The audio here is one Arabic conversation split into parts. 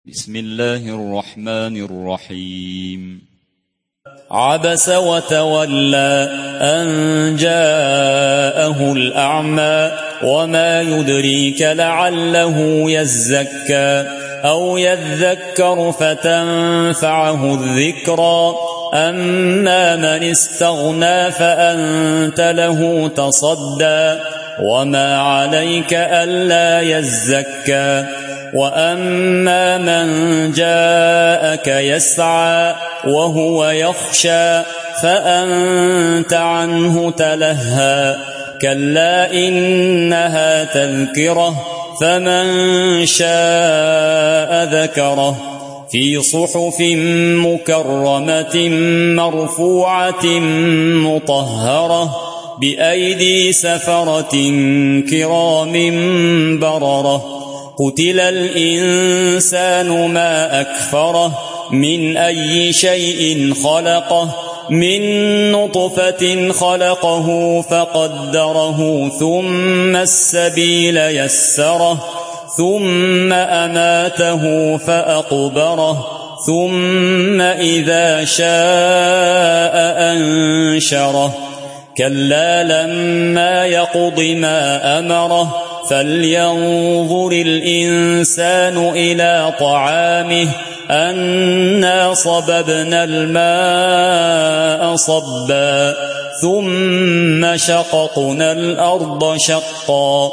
بسم الله الرحمن الرحيم. عبس وتولى أن جاءه الأعمى وما يدريك لعله يزكى أو يذكر فتنفعه الذكرى أما من استغنى فأنت له تصدى وما عليك ألا يزكى وأما من جاءك يسعى وهو يخشى فأنت عنه تلهى كلا إنها تذكرة فمن شاء ذكره في صحف مكرمة مرفوعة مطهرة بأيدي سفرة كرام بررة قتل الإنسان ما أكفره من أي شيء خلقه من نطفة خلقه فقدره ثم السبيل يسره ثم أماته فأقبره ثم إذا شاء أنشره كلا لما يقض ما أمره فلينظر الإنسان إلى طعامه أنا صببنا الماء صبا ثم شققنا الأرض شقا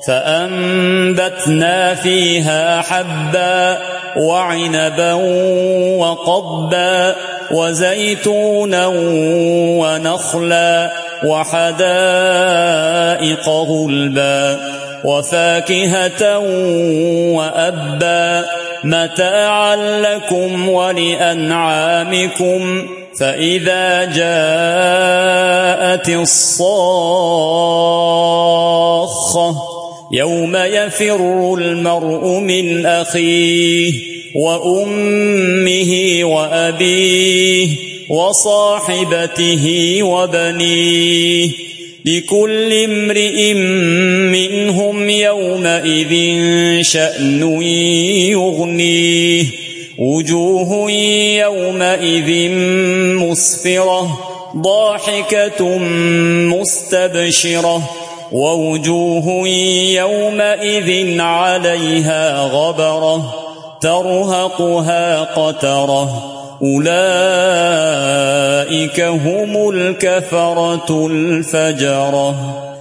فأنبتنا فيها حبا وعنبا وقضبا وزيتونا ونخلا وحدائق غلبا وفاكهة وأبا متاعا لكم ولأنعامكم فإذا جاءت الصاخة يوم يفر المرء من أخيه وأمه وأبيه وصاحبته وبنيه لكل امرئ منهم يومئذ شأن يغنيه وجوه يومئذ مسفرة ضاحكة مستبشرة ووجوه يومئذ عليها غبرة ترهقها قترة أولئك هم الكفرة الفجرة.